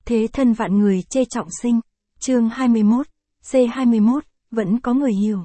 Thế thân vạn người chê trọng sinh. Chương 21, C21, vẫn có người hiểu.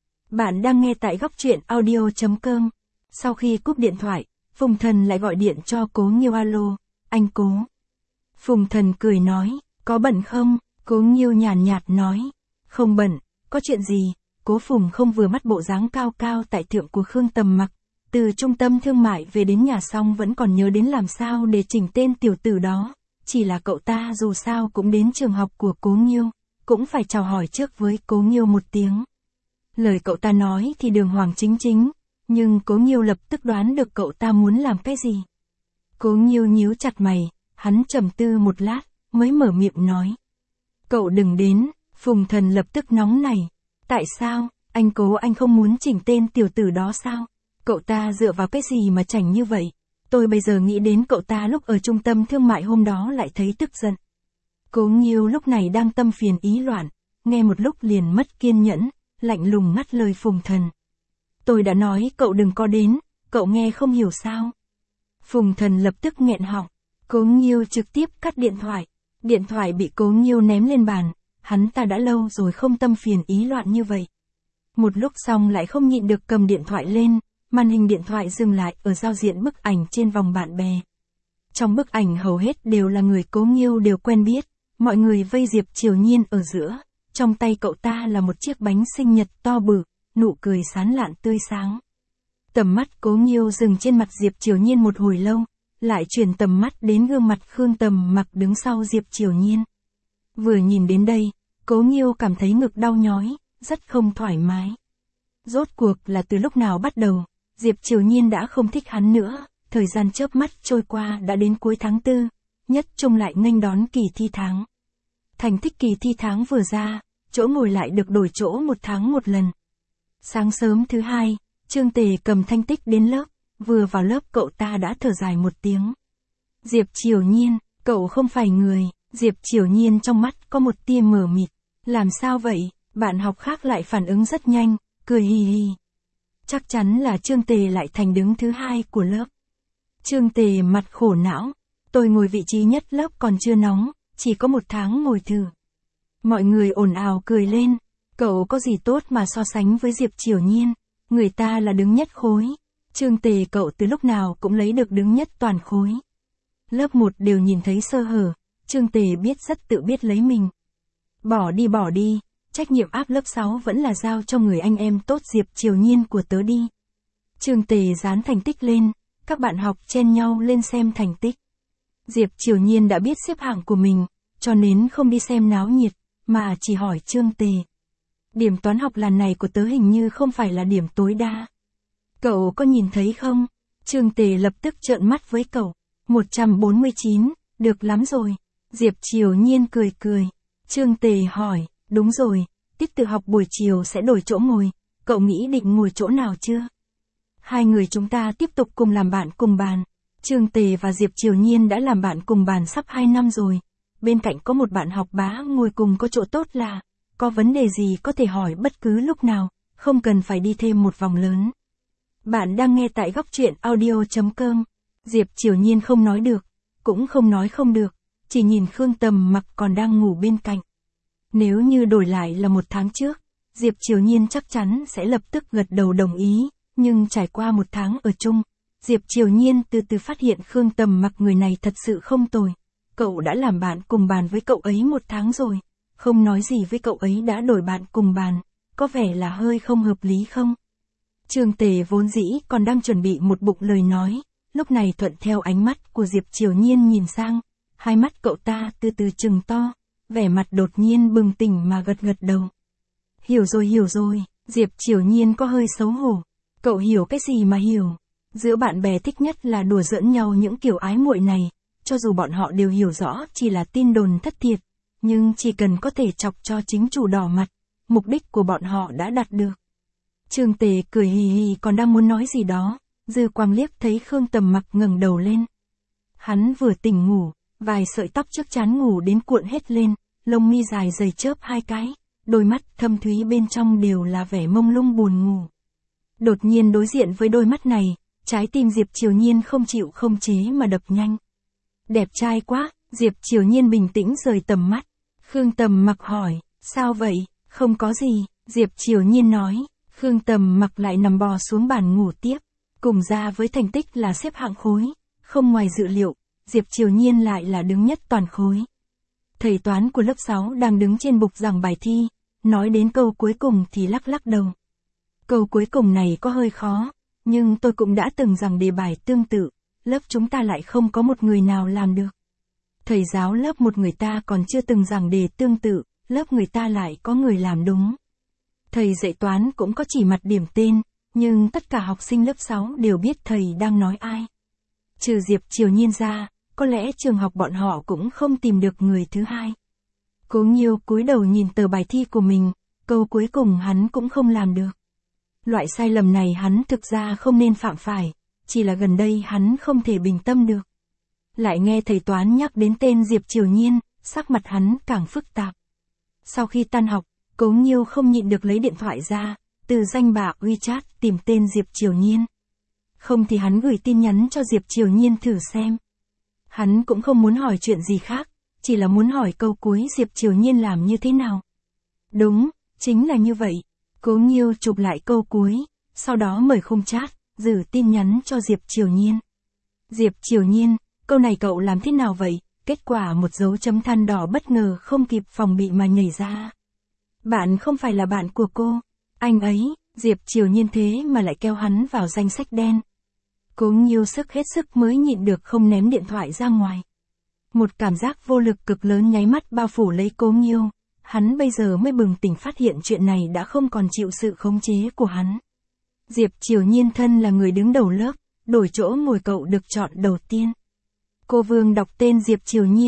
Bạn đang nghe tại góc truyện audio.com. Sau khi cúp điện thoại, Phùng Thần lại gọi điện cho Cố Nghiêu. Alo, anh Cố. Phùng Thần cười nói, có bận không? Cố Nghiêu nhàn nhạt nói, không bận, có chuyện gì? Cố Phùng không vừa mắt bộ dáng cao cao tại thượng của Khương Tầm Mặc, từ trung tâm thương mại về đến nhà xong vẫn còn nhớ đến làm sao để chỉnh tên tiểu tử đó. Chỉ là cậu ta dù sao cũng đến trường học của Cố Nghiêu, cũng phải chào hỏi trước với Cố Nghiêu một tiếng. Lời cậu ta nói thì đường hoàng chính chính, nhưng Cố Nghiêu lập tức đoán được cậu ta muốn làm cái gì. Cố Nghiêu nhíu chặt mày, hắn trầm tư một lát, mới mở miệng nói. Cậu đừng đến. Phùng Thần lập tức nóng nảy. Tại sao, anh Cố, anh không muốn chỉnh tên tiểu tử đó sao? Cậu ta dựa vào cái gì mà chảnh như vậy? Tôi bây giờ nghĩ đến cậu ta lúc ở trung tâm thương mại hôm đó lại thấy tức giận. Cố Nghiêu lúc này đang tâm phiền ý loạn, nghe một lúc liền mất kiên nhẫn, lạnh lùng ngắt lời Phùng Thần. Tôi đã nói cậu đừng có đến, cậu nghe không hiểu sao? Phùng Thần lập tức nghẹn họng. Cố Nghiêu trực tiếp cắt điện thoại. Điện thoại bị Cố Nghiêu ném lên bàn, hắn ta đã lâu rồi không tâm phiền ý loạn như vậy. Một lúc xong lại không nhịn được cầm điện thoại lên, màn hình điện thoại dừng lại ở giao diện bức ảnh trên vòng bạn bè. Trong bức ảnh hầu hết đều là người Cố Nghiêu đều quen biết, mọi người vây Diệp Triều Nhiên ở giữa, trong tay cậu ta là một chiếc bánh sinh nhật to bự, nụ cười sán lạn tươi sáng. Tầm mắt Cố Nghiêu dừng trên mặt Diệp Triều Nhiên một hồi lâu, lại chuyển tầm mắt đến gương mặt Khương Tầm Mặc đứng sau Diệp Triều Nhiên. Vừa nhìn đến đây, Cố Nghiêu cảm thấy ngực đau nhói, rất không thoải mái. Rốt cuộc là từ lúc nào bắt đầu, Diệp Triều Nhiên đã không thích hắn nữa, thời gian chớp mắt trôi qua đã đến cuối tháng 4, nhất trung lại nghênh đón kỳ thi tháng. Thành tích kỳ thi tháng vừa ra, chỗ ngồi lại được đổi chỗ một tháng một lần. Sáng sớm thứ hai, Trương Tề cầm thanh tích đến lớp, vừa vào lớp cậu ta đã thở dài một tiếng. Diệp Triều Nhiên, cậu không phải người. Diệp Triều Nhiên trong mắt có một tia mờ mịt. Làm sao vậy? Bạn học khác lại phản ứng rất nhanh, cười hì hì. Chắc chắn là Trương Tề lại thành đứng thứ hai của lớp. Trương Tề mặt khổ não. Tôi ngồi vị trí nhất lớp còn chưa nóng, chỉ có một tháng ngồi thử. Mọi người ồn ào cười lên. Cậu có gì tốt mà so sánh với Diệp Triều Nhiên? Người ta là đứng nhất khối. Trương Tề cậu từ lúc nào cũng lấy được đứng nhất toàn khối. Lớp 1 đều nhìn thấy sơ hở. Trương Tề biết rất tự biết lấy mình. Bỏ đi, trách nhiệm áp lớp 6 vẫn là giao cho người anh em tốt Diệp Triều Nhiên của tớ đi. Trương Tề dán thành tích lên, các bạn học chen nhau lên xem thành tích. Diệp Triều Nhiên đã biết xếp hạng của mình, cho nên không đi xem náo nhiệt, mà chỉ hỏi Trương Tề. Điểm toán học lần này của tớ hình như không phải là điểm tối đa. Cậu có nhìn thấy không? Trương Tề lập tức trợn mắt với cậu. 149, được lắm rồi. Diệp Triều Nhiên cười cười. Trương Tề hỏi, đúng rồi, tiết tự học buổi chiều sẽ đổi chỗ ngồi, cậu nghĩ định ngồi chỗ nào chưa? Hai người chúng ta tiếp tục cùng làm bạn cùng bàn. Trương Tề và Diệp Triều Nhiên đã làm bạn cùng bàn sắp 2 năm rồi. Bên cạnh có một bạn học bá ngồi cùng có chỗ tốt là, có vấn đề gì có thể hỏi bất cứ lúc nào, không cần phải đi thêm một vòng lớn. Bạn đang nghe tại góc truyện audio.com. Diệp Triều Nhiên không nói được, cũng không nói không được, chỉ nhìn Khương Tầm Mặc còn đang ngủ bên cạnh. Nếu như đổi lại là một tháng trước, Diệp Triều Nhiên chắc chắn sẽ lập tức gật đầu đồng ý, nhưng trải qua một tháng ở chung, Diệp Triều Nhiên từ từ phát hiện Khương Tầm Mặc người này thật sự không tồi. Cậu đã làm bạn cùng bàn với cậu ấy một tháng rồi, không nói gì với cậu ấy đã đổi bạn cùng bàn, có vẻ là hơi không hợp lý không? Trương Tề vốn dĩ còn đang chuẩn bị một bụng lời nói, lúc này thuận theo ánh mắt của Diệp Triều Nhiên nhìn sang, hai mắt cậu ta từ từ trừng to, vẻ mặt đột nhiên bừng tỉnh mà gật gật đầu. Hiểu rồi, Diệp Triều Nhiên có hơi xấu hổ. Cậu hiểu cái gì mà hiểu? Giữa bạn bè thích nhất là đùa giỡn nhau những kiểu ái muội này, cho dù bọn họ đều hiểu rõ chỉ là tin đồn thất thiệt, nhưng chỉ cần có thể chọc cho chính chủ đỏ mặt, mục đích của bọn họ đã đạt được. Trương Tề cười hì hì còn đang muốn nói gì đó, dư quang liếc thấy Khương Tầm Mặc ngẩng đầu lên. Hắn vừa tỉnh ngủ, vài sợi tóc trước trán ngủ đến cuộn hết lên, lông mi dài dày chớp 2 cái, đôi mắt thâm thúy bên trong đều là vẻ mông lung buồn ngủ. Đột nhiên đối diện với đôi mắt này, trái tim Diệp Triều Nhiên không chịu không chế mà đập nhanh. Đẹp trai quá, Diệp Triều Nhiên bình tĩnh rời tầm mắt. Khương Tầm Mặc hỏi, sao vậy, không có gì, Diệp Triều Nhiên nói. Khương Tầm Mặc lại nằm bò xuống bàn ngủ tiếp. Cùng ra với thành tích là xếp hạng khối, không ngoài dự liệu, Diệp Triều Nhiên lại là đứng nhất toàn khối. Thầy toán của lớp 6 đang đứng trên bục giảng bài thi, nói đến câu cuối cùng thì lắc lắc đầu. Câu cuối cùng này có hơi khó, nhưng tôi cũng đã từng giảng đề bài tương tự, lớp chúng ta lại không có một người nào làm được. Thầy giáo lớp một người ta còn chưa từng giảng đề tương tự, lớp người ta lại có người làm đúng. Thầy dạy toán cũng có chỉ mặt điểm tên, nhưng tất cả học sinh lớp 6 đều biết thầy đang nói ai. Trừ Diệp Triều Nhiên ra, có lẽ trường học bọn họ cũng không tìm được người thứ hai. Cố Nghiêu cúi đầu nhìn tờ bài thi của mình, câu cuối cùng hắn cũng không làm được. Loại sai lầm này hắn thực ra không nên phạm phải, chỉ là gần đây hắn không thể bình tâm được. Lại nghe thầy toán nhắc đến tên Diệp Triều Nhiên, sắc mặt hắn càng phức tạp. Sau khi tan học, Cố Nghiêu không nhịn được lấy điện thoại ra, từ danh bạ WeChat tìm tên Diệp Triều Nhiên. Không thì hắn gửi tin nhắn cho Diệp Triều Nhiên thử xem. Hắn cũng không muốn hỏi chuyện gì khác, chỉ là muốn hỏi câu cuối Diệp Triều Nhiên làm như thế nào. Đúng, chính là như vậy. Cố Nghiêu chụp lại câu cuối, sau đó mở khung chat, gửi tin nhắn cho Diệp Triều Nhiên. Diệp Triều Nhiên, câu này cậu làm thế nào vậy? Kết quả một dấu chấm than đỏ bất ngờ không kịp phòng bị mà nhảy ra. Bạn không phải là bạn của cô. Anh ấy, Diệp Triều Nhiên thế mà lại kéo hắn vào danh sách đen. Cố Nghiêu sức hết sức mới nhịn được không ném điện thoại ra ngoài. Một cảm giác vô lực cực lớn nháy mắt bao phủ lấy Cố Nghiêu. Hắn bây giờ mới bừng tỉnh phát hiện chuyện này đã không còn chịu sự khống chế của hắn. Diệp Triều Nhiên thân là người đứng đầu lớp, đổi chỗ ngồi cậu được chọn đầu tiên. Cô Vương đọc tên Diệp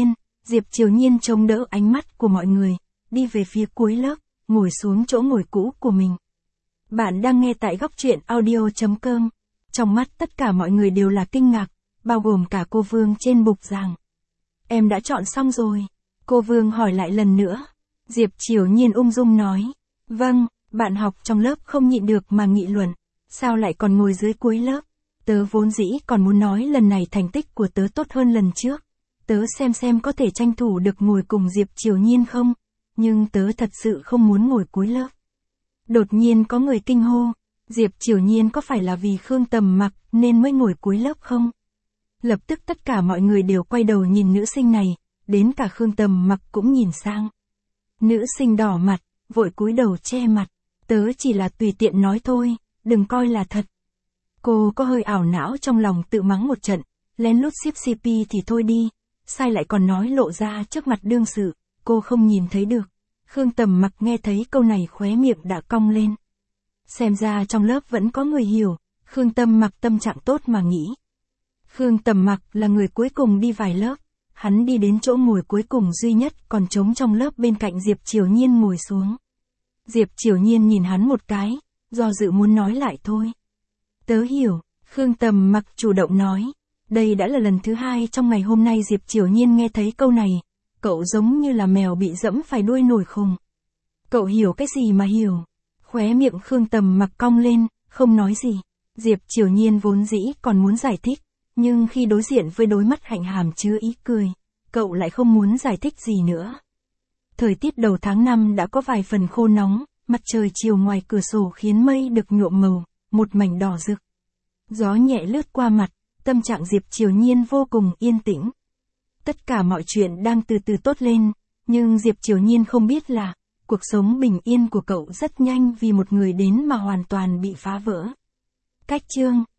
Triều Nhiên chống đỡ ánh mắt của mọi người, đi về phía cuối lớp, ngồi xuống chỗ ngồi cũ của mình. Bạn đang nghe tại góc truyện audio.com. Trong mắt tất cả mọi người đều là kinh ngạc, bao gồm cả cô Vương trên bục giảng. Em đã chọn xong rồi. Cô Vương hỏi lại lần nữa. Diệp Triều Nhiên ung dung nói. Vâng, bạn học trong lớp không nhịn được mà nghị luận. Sao lại còn ngồi dưới cuối lớp? Tớ vốn dĩ còn muốn nói lần này thành tích của tớ tốt hơn lần trước. Tớ xem có thể tranh thủ được ngồi cùng Diệp Triều Nhiên không? Nhưng tớ thật sự không muốn ngồi cuối lớp. Đột nhiên có người kinh hô. Diệp Triều Nhiên có phải là vì Khương Tầm Mặc nên mới ngồi cuối lớp không? Lập tức tất cả mọi người đều quay đầu nhìn nữ sinh này, đến cả Khương Tầm Mặc cũng nhìn sang. Nữ sinh đỏ mặt, vội cúi đầu che mặt. Tớ chỉ là tùy tiện nói thôi, đừng coi là thật. Cô có hơi ảo não trong lòng tự mắng một trận, lén lút ship CP thì thôi đi, sai lại còn nói lộ ra trước mặt đương sự, cô không nhìn thấy được. Khương Tầm Mặc nghe thấy câu này khóe miệng đã cong lên. Xem ra trong lớp vẫn có người hiểu, Khương Tầm Mặc tâm trạng tốt mà nghĩ. Khương Tầm Mặc là người cuối cùng đi vài lớp, hắn đi đến chỗ ngồi cuối cùng duy nhất còn trống trong lớp bên cạnh Diệp Triều Nhiên ngồi xuống. Diệp Triều Nhiên nhìn hắn một cái, do dự muốn nói lại thôi. Tớ hiểu, Khương Tầm Mặc chủ động nói. Đây đã là lần thứ hai trong ngày hôm nay Diệp Triều Nhiên nghe thấy câu này, cậu giống như là mèo bị dẫm phải đuôi nổi khùng. Cậu hiểu cái gì mà hiểu? Khóe miệng Khương Tầm Mặc cong lên, không nói gì. Diệp Triều Nhiên vốn dĩ còn muốn giải thích, nhưng khi đối diện với đôi mắt hạnh hàm chứa ý cười, cậu lại không muốn giải thích gì nữa. Thời tiết đầu tháng 5 đã có vài phần khô nóng, mặt trời chiều ngoài cửa sổ khiến mây được nhuộm màu, một mảnh đỏ rực. Gió nhẹ lướt qua mặt, tâm trạng Diệp Triều Nhiên vô cùng yên tĩnh. Tất cả mọi chuyện đang từ từ tốt lên, nhưng Diệp Triều Nhiên không biết là, cuộc sống bình yên của cậu rất nhanh vì một người đến mà hoàn toàn bị phá vỡ. Cách chương